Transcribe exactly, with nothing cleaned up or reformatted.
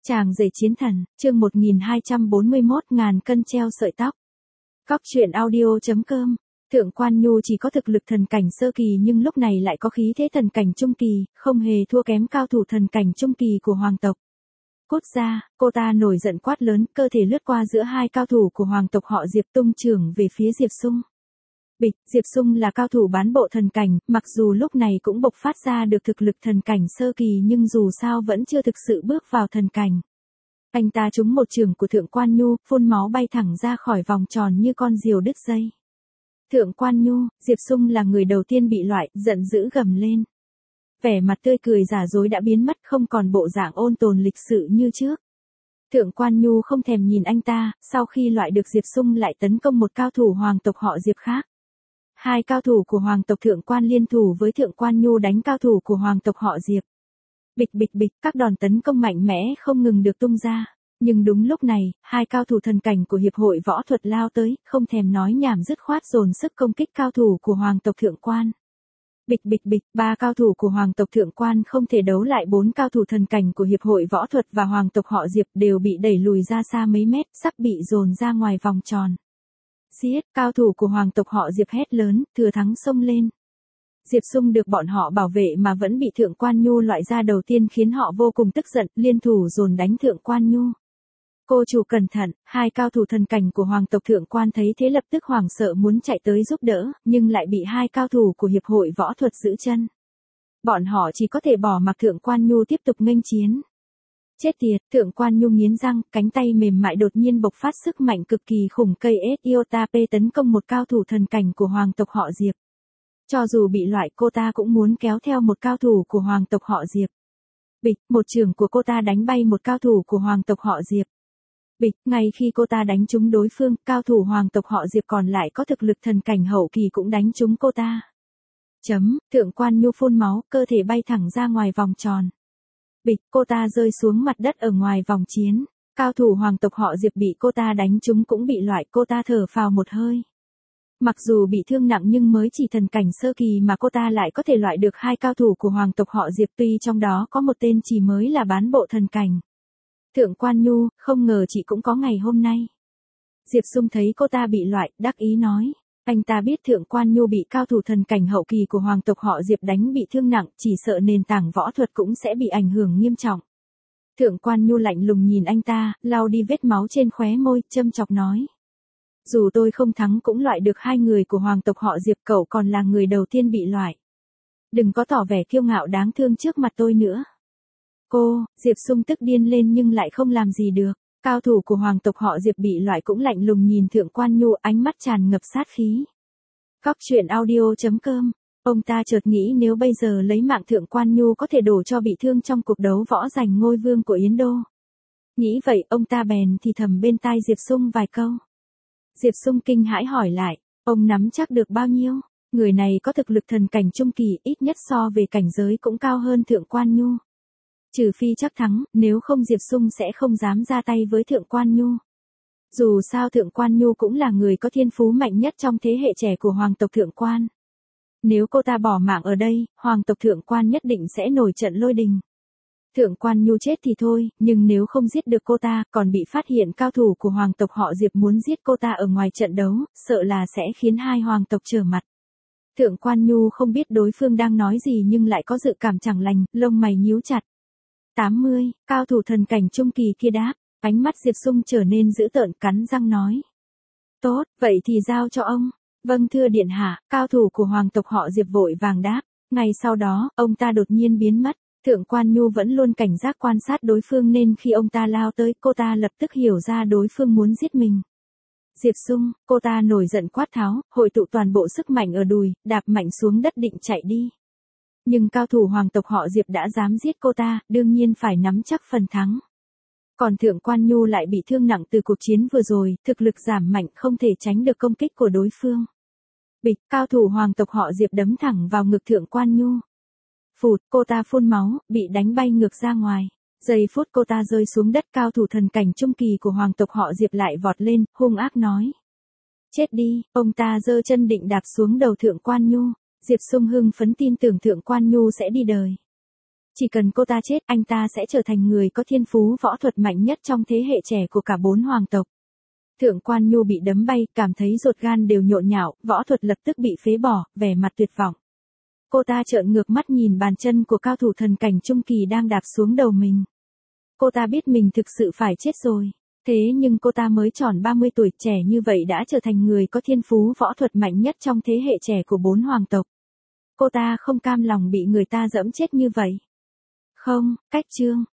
Chàng rể chiến thần, chương một nghìn hai trăm bốn mươi mốt, ngàn cân treo sợi tóc. Cóc truyện audio chấm com. Thượng Quan Nhu chỉ có thực lực thần cảnh sơ kỳ nhưng lúc này lại có khí thế thần cảnh trung kỳ, không hề thua kém cao thủ thần cảnh trung kỳ của hoàng tộc. Cút ra, cô ta nổi giận quát lớn, cơ thể lướt qua giữa hai cao thủ của hoàng tộc họ Diệp tung chưởng về phía Diệp Sung. Bịch, Diệp Sung là cao thủ bán bộ thần cảnh, mặc dù lúc này cũng bộc phát ra được thực lực thần cảnh sơ kỳ nhưng dù sao vẫn chưa thực sự bước vào thần cảnh. Anh ta trúng một chưởng của Thượng Quan Nhu, phun máu bay thẳng ra khỏi vòng tròn như con diều đứt dây. Thượng Quan Nhu, Diệp Sung là người đầu tiên bị loại, giận dữ gầm lên. Vẻ mặt tươi cười giả dối đã biến mất, không còn bộ dạng ôn tồn lịch sự như trước. Thượng Quan Nhu không thèm nhìn anh ta, sau khi loại được Diệp Sung lại tấn công một cao thủ hoàng tộc họ Diệp khác. Hai cao thủ của hoàng tộc Thượng Quan liên thủ với Thượng Quan Nhu đánh cao thủ của hoàng tộc họ Diệp. Bịch bịch bịch, các đòn tấn công mạnh mẽ không ngừng được tung ra. Nhưng đúng lúc này, hai cao thủ thần cảnh của Hiệp hội Võ thuật lao tới, không thèm nói nhảm dứt khoát dồn sức công kích cao thủ của hoàng tộc Thượng Quan. Bịch bịch bịch, ba cao thủ của hoàng tộc Thượng Quan không thể đấu lại bốn cao thủ thần cảnh của Hiệp hội Võ thuật và hoàng tộc họ Diệp đều bị đẩy lùi ra xa mấy mét, sắp bị dồn ra ngoài vòng tròn. Giết, cao thủ của hoàng tộc họ Diệp hét lớn, thừa thắng xông lên. Diệp Sung được bọn họ bảo vệ mà vẫn bị Thượng Quan Nhu loại ra đầu tiên khiến họ vô cùng tức giận, liên thủ dồn đánh Thượng Quan Nhu. Cô chủ cẩn thận, hai cao thủ thần cảnh của hoàng tộc Thượng Quan thấy thế lập tức hoảng sợ muốn chạy tới giúp đỡ, nhưng lại bị hai cao thủ của Hiệp hội Võ thuật giữ chân. Bọn họ chỉ có thể bỏ mặc Thượng Quan Nhu tiếp tục nghênh chiến. Chết tiệt, Thượng Quan Nhu nghiến răng, cánh tay mềm mại đột nhiên bộc phát sức mạnh cực kỳ khủng cây ét Iota P tấn công một cao thủ thần cảnh của hoàng tộc họ Diệp. Cho dù bị loại cô ta cũng muốn kéo theo một cao thủ của hoàng tộc họ Diệp. Bịch, một chưởng của cô ta đánh bay một cao thủ của hoàng tộc họ Diệp. Bịch, ngay khi cô ta đánh trúng đối phương, cao thủ hoàng tộc họ Diệp còn lại có thực lực thần cảnh hậu kỳ cũng đánh trúng cô ta. Chấm, Thượng Quan Nhu phun máu, cơ thể bay thẳng ra ngoài vòng tròn. Bịch, cô ta rơi xuống mặt đất ở ngoài vòng chiến. Cao thủ hoàng tộc họ Diệp bị cô ta đánh trúng cũng bị loại, cô ta thở phào một hơi. Mặc dù bị thương nặng nhưng mới chỉ thần cảnh sơ kỳ mà cô ta lại có thể loại được hai cao thủ của hoàng tộc họ Diệp, tuy trong đó có một tên chỉ mới là bán bộ thần cảnh. Thượng Quan Nhu, không ngờ chị cũng có ngày hôm nay. Diệp Sung thấy cô ta bị loại, đắc ý nói. Anh ta biết Thượng Quan Nhu bị cao thủ thần cảnh hậu kỳ của hoàng tộc họ Diệp đánh bị thương nặng, chỉ sợ nền tảng võ thuật cũng sẽ bị ảnh hưởng nghiêm trọng. Thượng Quan Nhu lạnh lùng nhìn anh ta, lau đi vết máu trên khóe môi, châm chọc nói. Dù tôi không thắng cũng loại được hai người của hoàng tộc họ Diệp, cậu còn là người đầu tiên bị loại. Đừng có tỏ vẻ kiêu ngạo đáng thương trước mặt tôi nữa. Cô, Diệp Sung tức điên lên nhưng lại không làm gì được. Cao thủ của hoàng tộc họ Diệp bị loại cũng lạnh lùng nhìn Thượng Quan Nhu, ánh mắt tràn ngập sát khí. Cóc truyện audio chấm com. Ông ta chợt nghĩ nếu bây giờ lấy mạng Thượng Quan Nhu có thể đổ cho bị thương trong cuộc đấu võ giành ngôi vương của Yến Đô. Nghĩ vậy, ông ta bèn thì thầm bên tai Diệp Sung vài câu. Diệp Sung kinh hãi hỏi lại, ông nắm chắc được bao nhiêu? Người này có thực lực thần cảnh trung kỳ, ít nhất so về cảnh giới cũng cao hơn Thượng Quan Nhu. Trừ phi chắc thắng, nếu không Diệp Sung sẽ không dám ra tay với Thượng Quan Nhu. Dù sao Thượng Quan Nhu cũng là người có thiên phú mạnh nhất trong thế hệ trẻ của hoàng tộc Thượng Quan. Nếu cô ta bỏ mạng ở đây, hoàng tộc Thượng Quan nhất định sẽ nổi trận lôi đình. Thượng Quan Nhu chết thì thôi, nhưng nếu không giết được cô ta, còn bị phát hiện cao thủ của hoàng tộc họ Diệp muốn giết cô ta ở ngoài trận đấu, sợ là sẽ khiến hai hoàng tộc trở mặt. Thượng Quan Nhu không biết đối phương đang nói gì nhưng lại có dự cảm chẳng lành, lông mày nhíu chặt. tám mươi, cao thủ thần cảnh trung kỳ kia đáp, ánh mắt Diệp Sung trở nên dữ tợn, cắn răng nói. Tốt, vậy thì giao cho ông. Vâng thưa điện hạ, cao thủ của hoàng tộc họ Diệp vội vàng đáp. Ngay sau đó, ông ta đột nhiên biến mất. Thượng Quan Nhu vẫn luôn cảnh giác quan sát đối phương nên khi ông ta lao tới, cô ta lập tức hiểu ra đối phương muốn giết mình. Diệp Sung, cô ta nổi giận quát tháo, hội tụ toàn bộ sức mạnh ở đùi, đạp mạnh xuống đất định chạy đi. Nhưng cao thủ hoàng tộc họ Diệp đã dám giết cô ta, đương nhiên phải nắm chắc phần thắng. Còn Thượng Quan Nhu lại bị thương nặng từ cuộc chiến vừa rồi, thực lực giảm mạnh không thể tránh được công kích của đối phương. Bịch, cao thủ hoàng tộc họ Diệp đấm thẳng vào ngực Thượng Quan Nhu. Phụt, cô ta phun máu, bị đánh bay ngược ra ngoài. Giây phút cô ta rơi xuống đất, cao thủ thần cảnh trung kỳ của hoàng tộc họ Diệp lại vọt lên, hung ác nói. Chết đi, ông ta giơ chân định đạp xuống đầu Thượng Quan Nhu. Diệp Sung hưng phấn tin tưởng Thượng Quan Nhu sẽ đi đời. Chỉ cần cô ta chết, anh ta sẽ trở thành người có thiên phú võ thuật mạnh nhất trong thế hệ trẻ của cả bốn hoàng tộc. Thượng Quan Nhu bị đấm bay, cảm thấy ruột gan đều nhộn nhạo, võ thuật lập tức bị phế bỏ, vẻ mặt tuyệt vọng. Cô ta trợn ngược mắt nhìn bàn chân của cao thủ thần cảnh trung kỳ đang đạp xuống đầu mình. Cô ta biết mình thực sự phải chết rồi. Thế nhưng cô ta mới tròn ba mươi tuổi, trẻ như vậy đã trở thành người có thiên phú võ thuật mạnh nhất trong thế hệ trẻ của bốn hoàng tộc. Cô ta không cam lòng bị người ta giẫm chết như vậy. Không, cách chương.